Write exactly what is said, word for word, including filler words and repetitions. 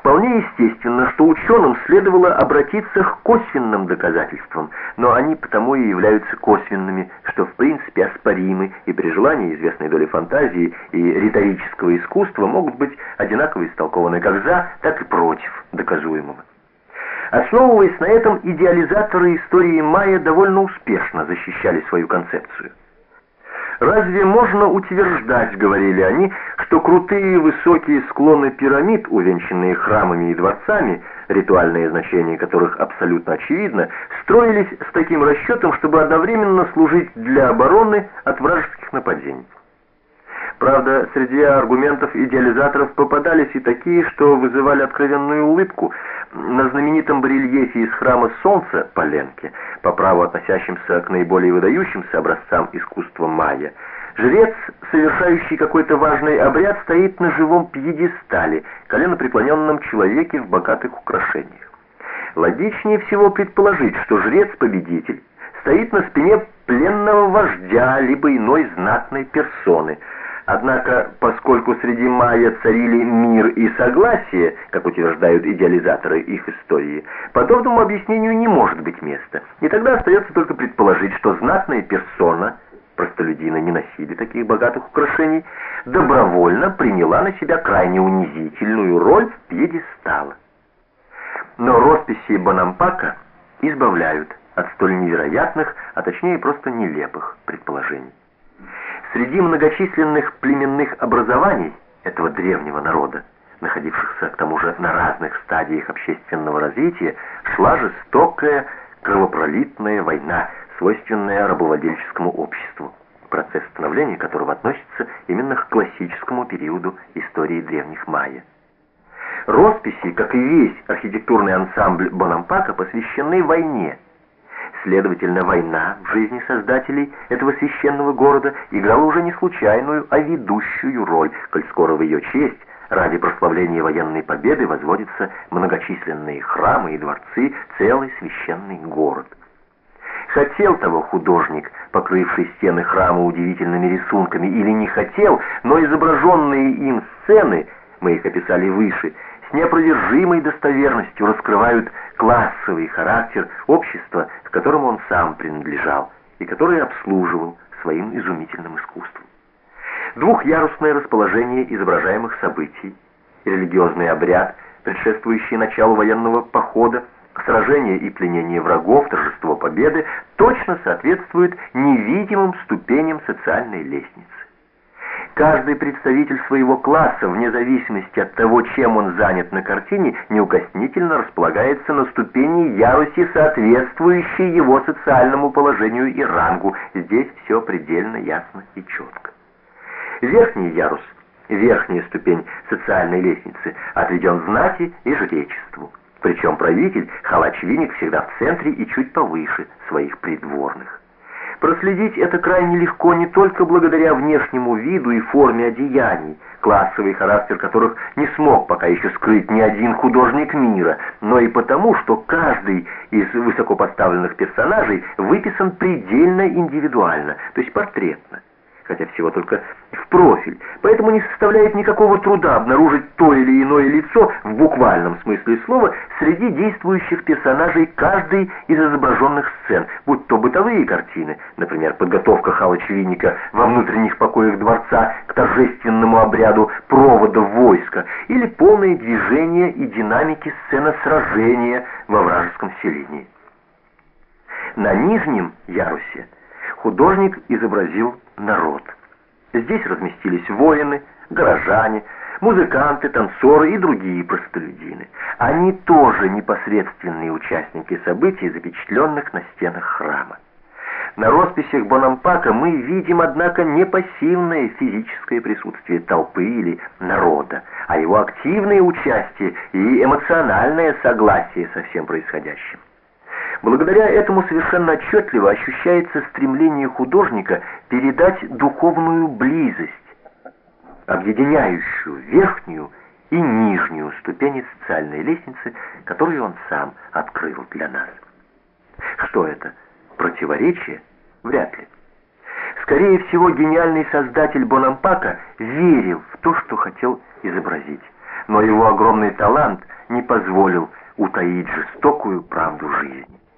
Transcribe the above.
Вполне естественно, что ученым следовало обратиться к косвенным доказательствам, но они потому и являются косвенными, что в принципе оспоримы, и при желании известной доли фантазии и риторического искусства могут быть одинаково истолкованы как за, так и против доказуемого. Основываясь на этом, идеализаторы истории майя довольно успешно защищали свою концепцию. «Разве можно утверждать, — говорили они, — что крутые высокие склоны пирамид, увенчанные храмами и дворцами, ритуальное значение которых абсолютно очевидно, строились с таким расчетом, чтобы одновременно служить для обороны от вражеских нападений?» Правда, среди аргументов идеализаторов попадались и такие, что вызывали откровенную улыбку. На знаменитом барельефе из храма Солнца Паленке, по праву относящимся к наиболее выдающимся образцам искусства майя, жрец, совершающий какой-то важный обряд, стоит на живом пьедестале, коленопреклоненном человеке в богатых украшениях. Логичнее всего предположить, что жрец-победитель стоит на спине пленного вождя либо иной знатной персоны. Однако, поскольку среди майя царили мир и согласие, как утверждают идеализаторы их истории, подобному объяснению не может быть места. И тогда остается только предположить, что знатная персона, простолюдины не носили таких богатых украшений, добровольно приняла на себя крайне унизительную роль пьедестала. Но росписи Бонампака избавляют от столь невероятных, а точнее просто нелепых предположений. Среди многочисленных племенных образований этого древнего народа, находившихся к тому же на разных стадиях общественного развития, шла жестокая кровопролитная война, свойственная рабовладельческому обществу, процесс становления которого относится именно к классическому периоду истории древних майя. Росписи, как и весь архитектурный ансамбль Бонампака, посвящены войне. Следовательно, война в жизни создателей этого священного города играла уже не случайную, а ведущую роль, коль скоро в ее честь ради прославления военной победы возводятся многочисленные храмы и дворцы, целый священный город. Хотел того художник, покрывший стены храма удивительными рисунками, или не хотел, но изображенные им сцены, мы их описали выше, с неопровержимой достоверностью раскрывают классовый характер общества, к которому он сам принадлежал и которое обслуживал своим изумительным искусством. Двухъярусное расположение изображаемых событий, религиозный обряд, предшествующий началу военного похода, сражение и пленение врагов, торжество победы, точно соответствуют невидимым ступеням социальной лестницы. Каждый представитель своего класса, вне зависимости от того, чем он занят на картине, неукоснительно располагается на ступени яруси, соответствующей его социальному положению и рангу. Здесь все предельно ясно и четко. Верхний ярус, верхняя ступень социальной лестницы, отведен знати и жречеству. Причем правитель, халач-веник, всегда в центре и чуть повыше своих придворных. Проследить это крайне легко не только благодаря внешнему виду и форме одеяний, классовый характер которых не смог пока еще скрыть ни один художник мира, но и потому, что каждый из высокопоставленных персонажей выписан предельно индивидуально, то есть портретно, хотя всего только в профиль, поэтому не составляет никакого труда обнаружить то или иное лицо в буквальном смысле слова среди действующих персонажей каждой из изображенных сцен, будь то бытовые картины, например, подготовка халач-веника во внутренних покоях дворца к торжественному обряду провода войска, или полное движение и динамики сцены сражения во вражеском селении. На нижнем ярусе художник изобразил народ. Здесь разместились воины, горожане, музыканты, танцоры и другие простолюдины. Они тоже непосредственные участники событий, запечатленных на стенах храма. На росписях Бонампака мы видим, однако, не пассивное физическое присутствие толпы или народа, а его активное участие и эмоциональное согласие со всем происходящим. Благодаря этому совершенно отчетливо ощущается стремление художника передать духовную близость, объединяющую верхнюю и нижнюю ступени социальной лестницы, которую он сам открыл для нас. Что это? Противоречие? Вряд ли. Скорее всего, гениальный создатель Бонампака верил в то, что хотел изобразить, но его огромный талант – не позволил утаить жестокую правду жизни.